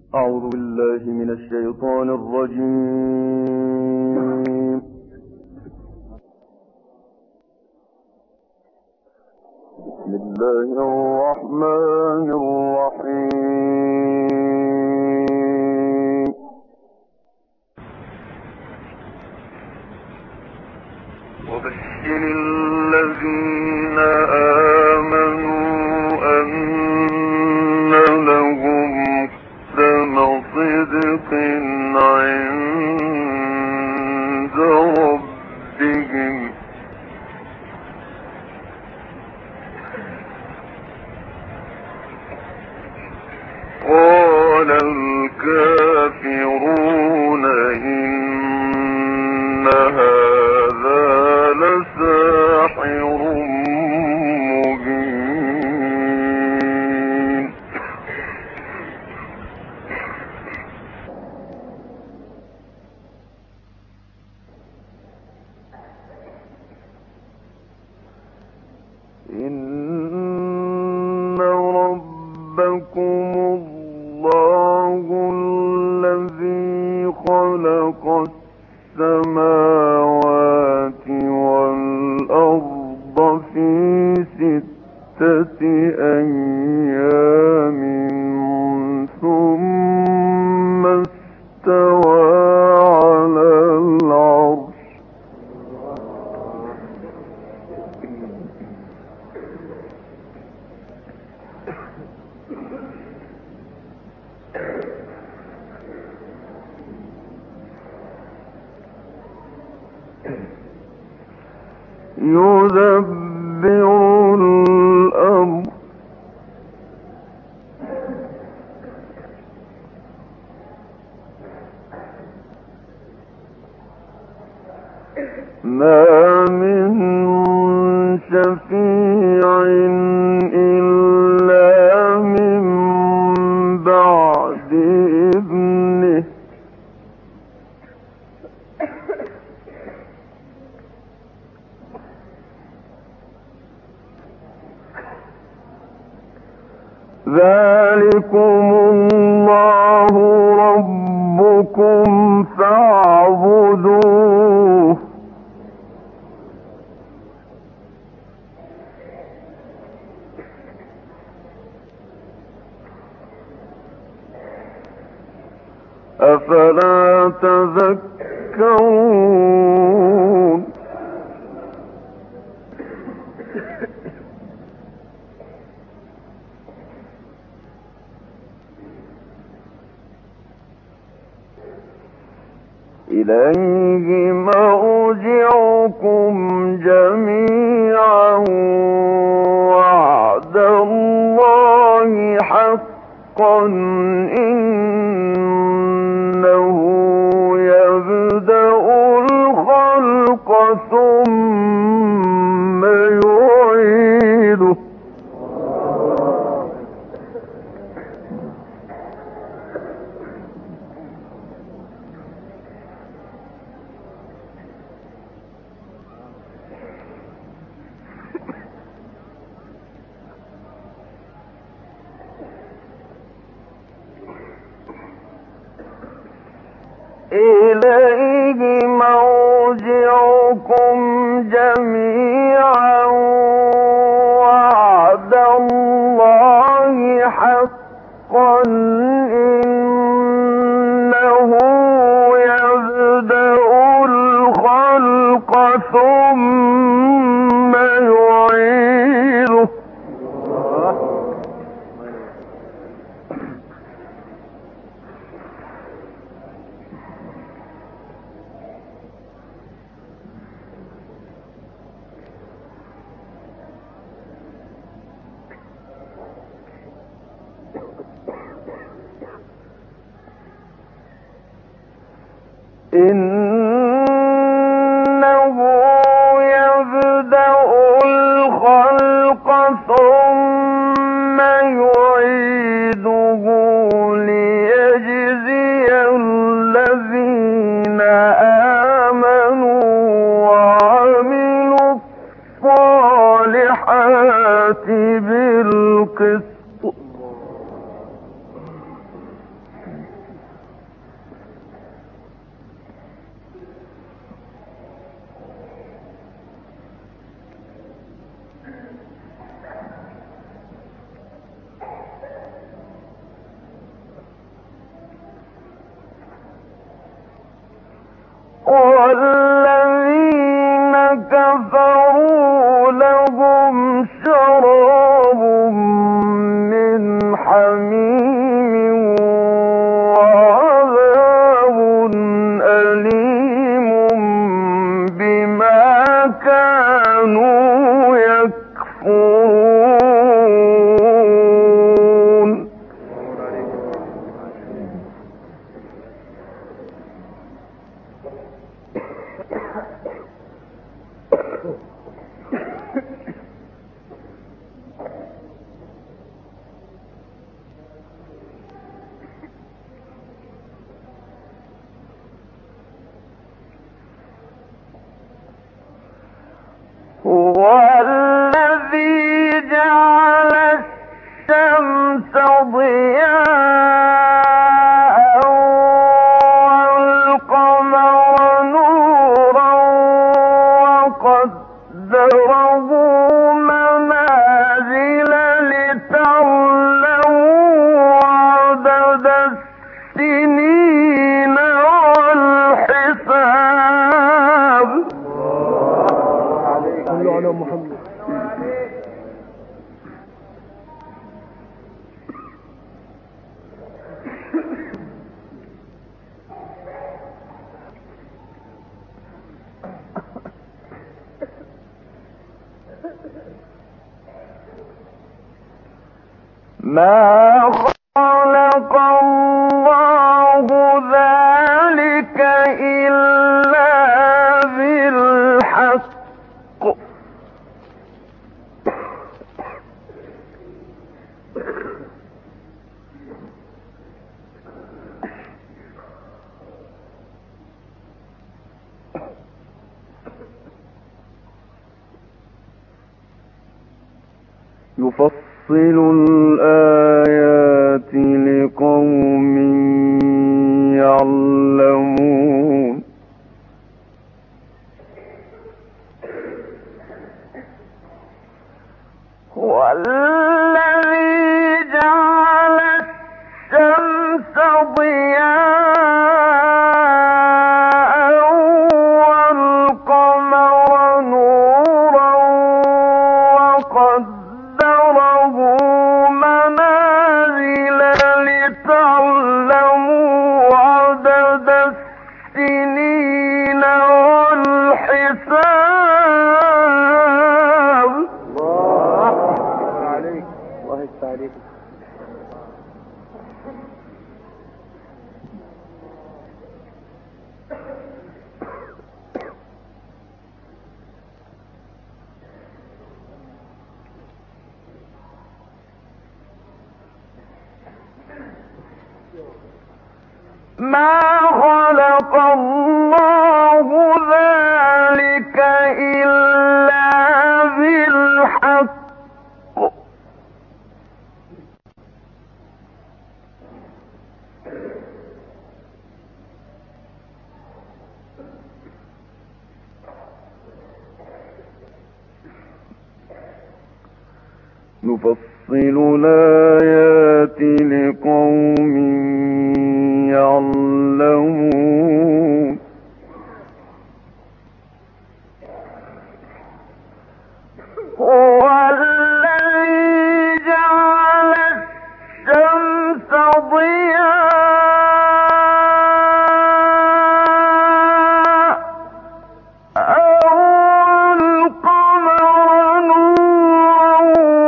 أعوذ بالله من الشيطان الرجيم. بسم الله الرحمن الرحيم. وبشر الذين آمنوا أن لهم قدم صدق عند ربهم قال الكافرون إن هذا لساحر مبين. إن ربكم الله الذي خلق السماوات والأرض في 6 أيام ثم استوى على العرش يدبر الأمر ما من شفيع إلا من بعد إذنه ذلكم الله ربكم فاعبدوه أفلا تذكرون. إليه مرجعكم جميعا وعد الله حقا إنه يبدأ الخلق ثم يعيده إليه مرجعكم جميعا وعد الله حقا إنه يبدأ الخلق ثم يعيده إنه يبدأ الخلق ثم يعيده ليجزي الذين آمنوا وعملوا الصالحات بالقسط والذين كفروا لهم شراب من حميم وعذاب أليم بما كانوا يكفرون. هو الذي جعل الشمس ضياء والقمر نورا وقدره منازل لتعلموا عدد السنين والحساب. على محمد. ما خلق الله ذلك إلا بالحق يفصل الآيات لقوم يعلمون. هو الذي جعل الشمس ضياء والقمر نورا وقدره منازل لتعلموا عدد السنين والحساب. الله عليك. الله يستعليك. ما خلق الله ذلك إلا بالحق نفصل الآيات لقوم يعلمون. هو الذي جعل الشمس ضياء والقمر نورا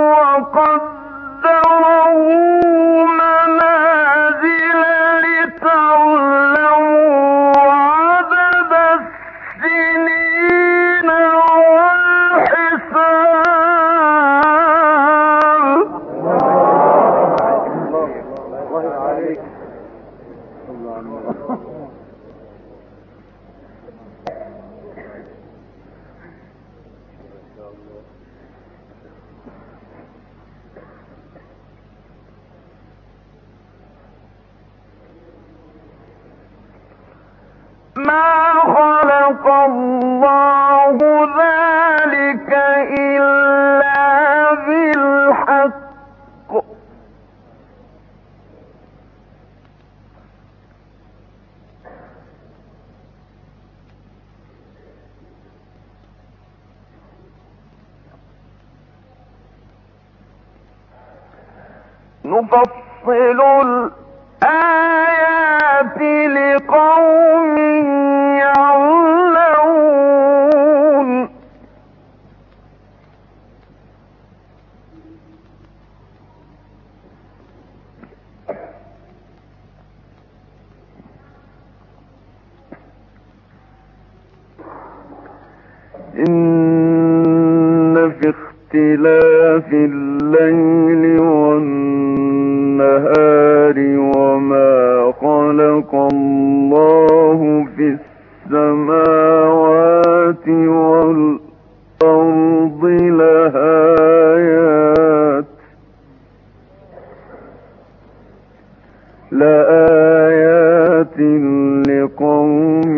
وقدره منازل لتعلموا عدد السنين والحساب. الله عليك. الله. ما خلق الله ذلك إلا بالحق نفصل الآيات لقوم يعلمون إن في اختلاف الليل والنهار وما خلق الله في السماوات والأرض لآيات لقوم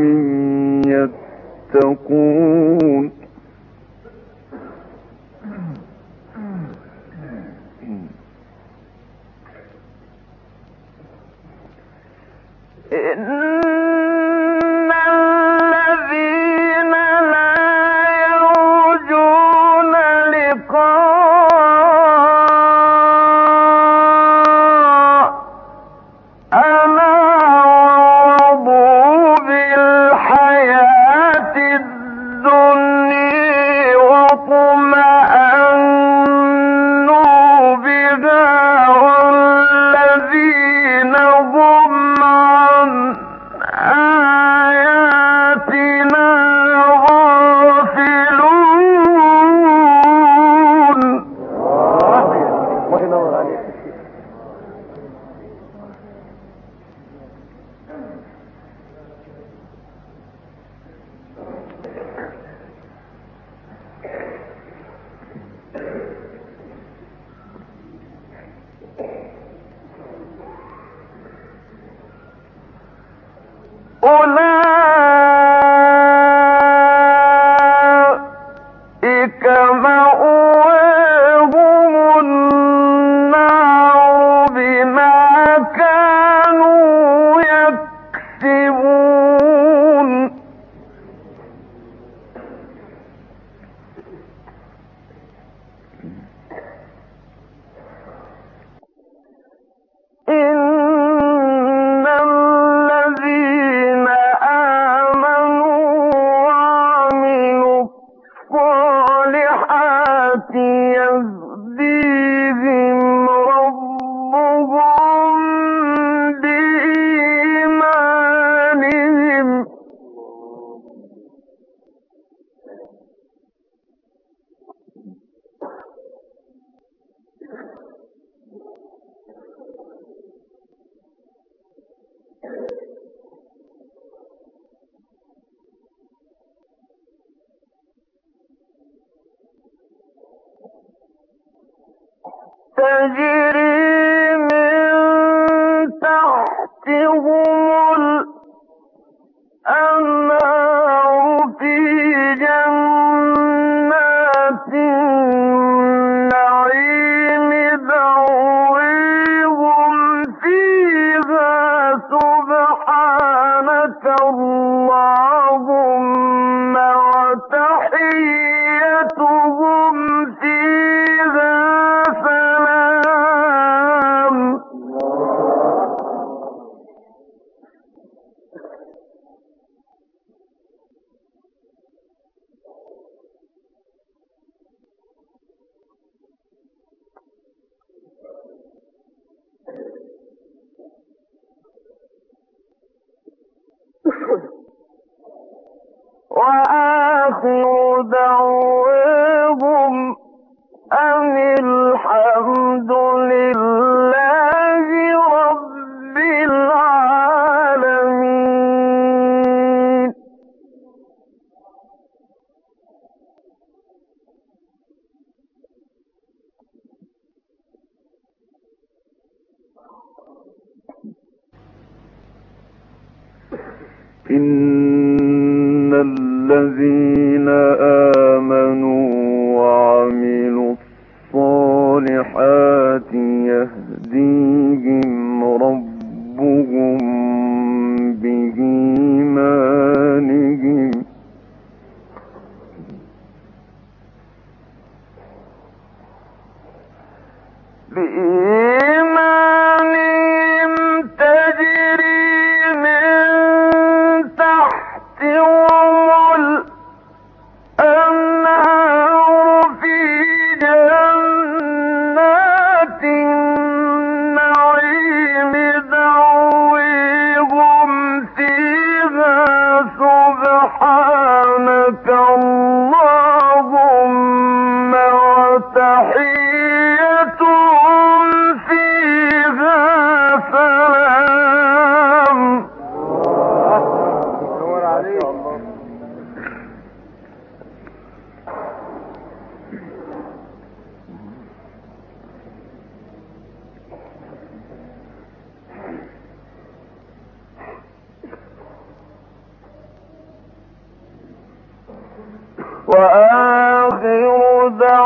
يتقون إن الذين لا يرجون لقاءنا ورضوا بالحياة الدنيا واطمأنوا بها والذين هم عن آياتنا غافلون الله ينور عليك. أولئك مأواهم النار بما كانوا يكسبون إن الذين آمنوا وعملوا الصالحات يهديهم ربهم بإيمانهم تجري من تحتهم الأنهار في جنات النعيم دعويهم فيها سبحانك اللهم وتحيتهم فيها سلام وآخر دعواهم أن الحمد لله رب العالمين إن الذين آمنوا وعملوا الصالحات يهديهم ربهم بإيمانهم بإيمانهم وآخر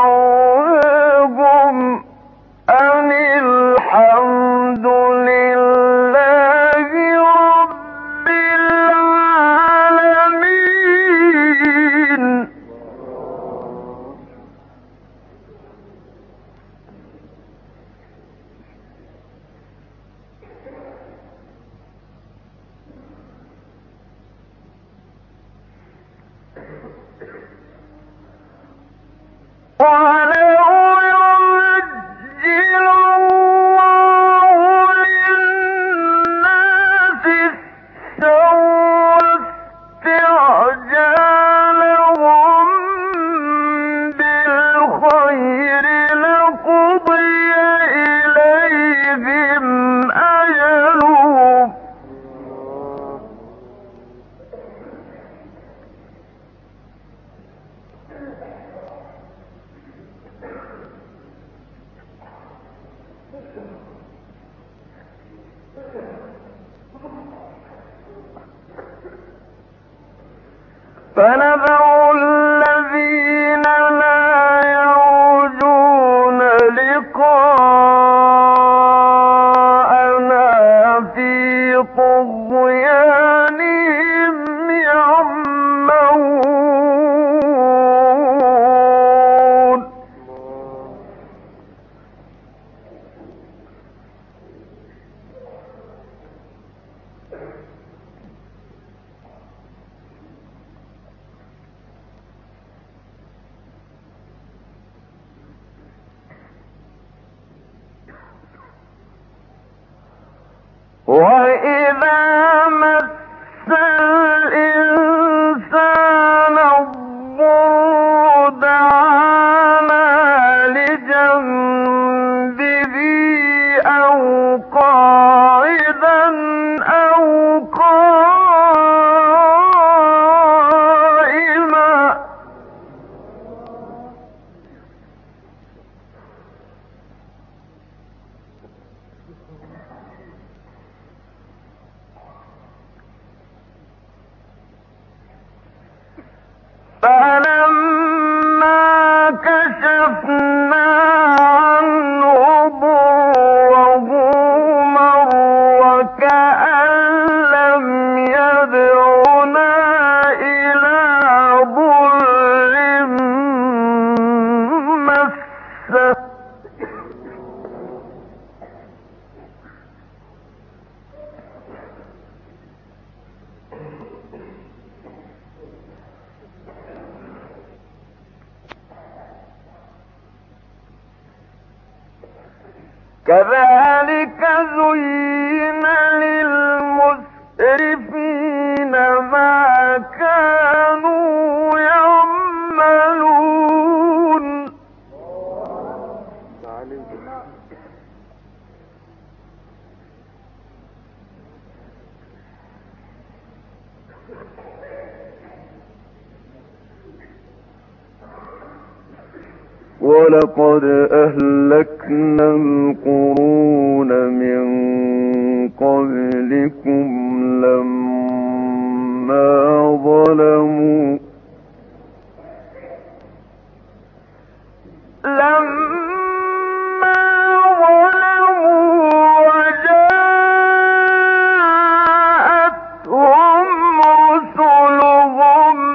دعواهم أن الحمد لله رب العالمين. ولو يعجل الله للناس السوء استعجالهم بالخير لقضي إليهم أجلهم فنذر الذين لا يرجون لقاءنا في طغيانهم يعمهون. وإذا مس الإنسان الضر دعانا لجنبه أو قاعدا أو قائما فلما كشفنا عنه ضره مر كأن لم يدعنا إلى ضر مسه كذلك زين للمسرفين ما كانوا يعملون. ولقد أهلكنا القرون من قبلكم لما ظلموا وجاءتهم رسلهم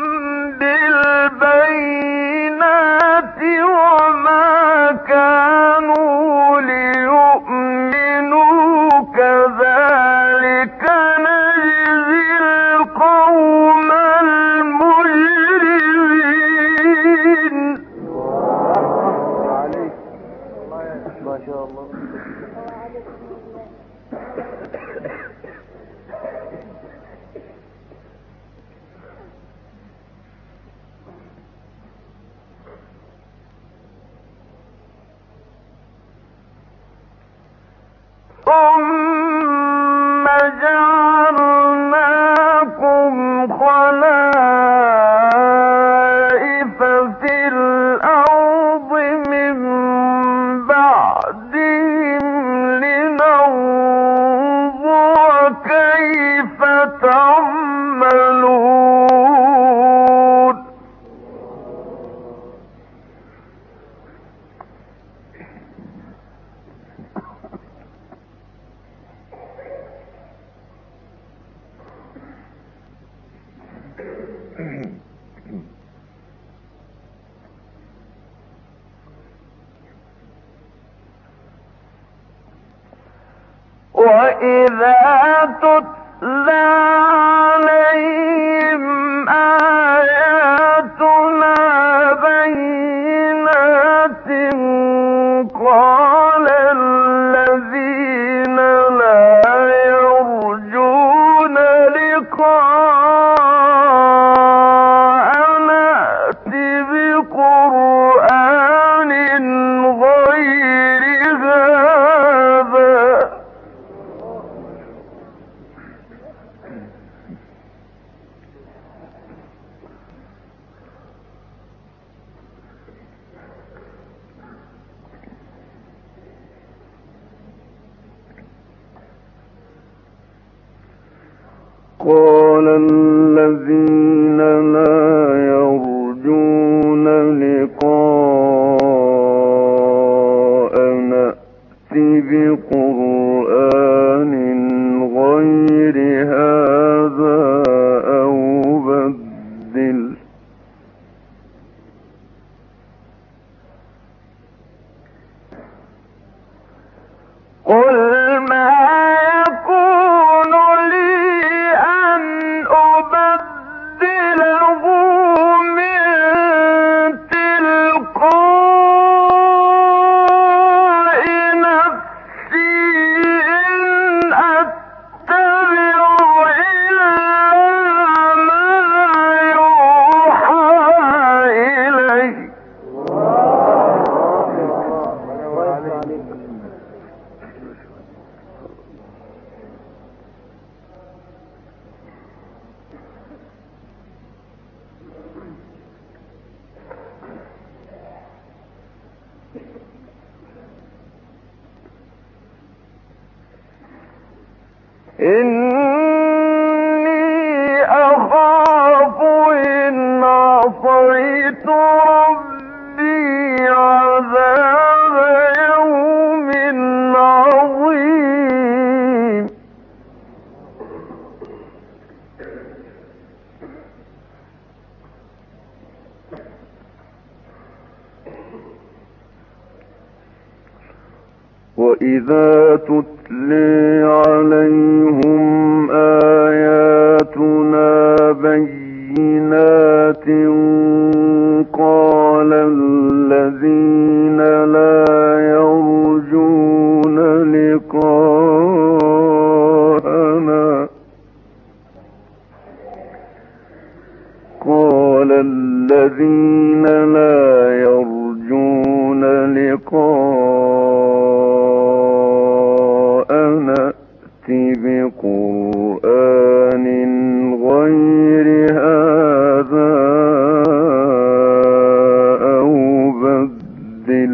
بالبينات وما كانوا ليؤمنوا كذلك نجزي القوم المجرمين. ما شاء الله. ثم جعلناكم خلائف في الأرض من بعدهم لننظر كيف تعملون. قال الذين لا يرجون لقاءنا ائت بقرآن غير هذا أو بدل قل ما يكون لي أن أبدله من تلقاء نفسي إن أتبع إلا ما يوحى إلي إني أخاف إن عصيت ربي عذاب يوم عظيم وإذا تتلي عليهم آياتنا بينات قال الذين لا يرجون لقاءنا ائت بقرآن غير هذا أو بدل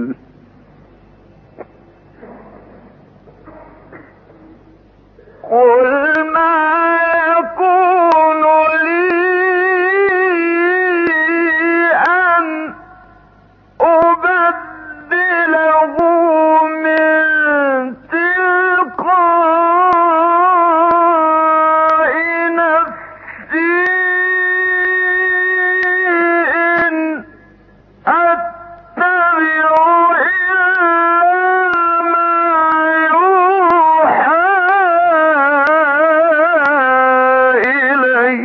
قل ما يكون لي أن أبدله من تلقاء نفسي إن أتبع إلا ما يوحى إلي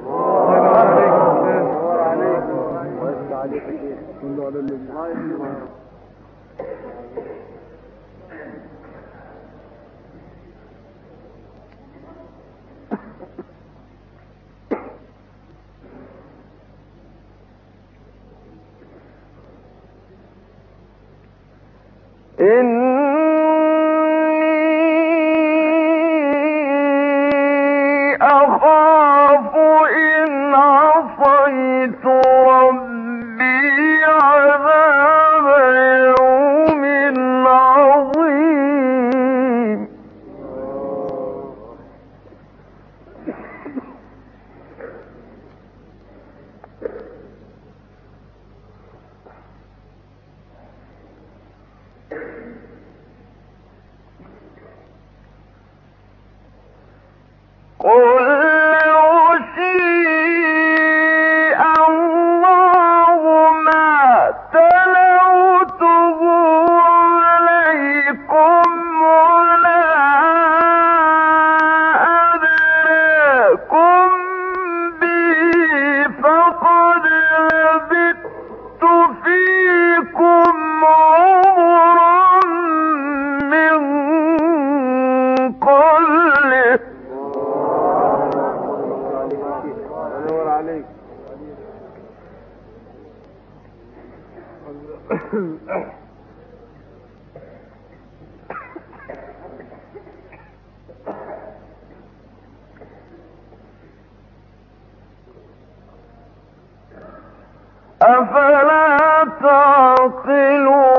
إني أخاف إن عصيت ربي عذاب يوم عظيم قل لو شاء الله ما تلوته عليكم ولا أفلا تعقلون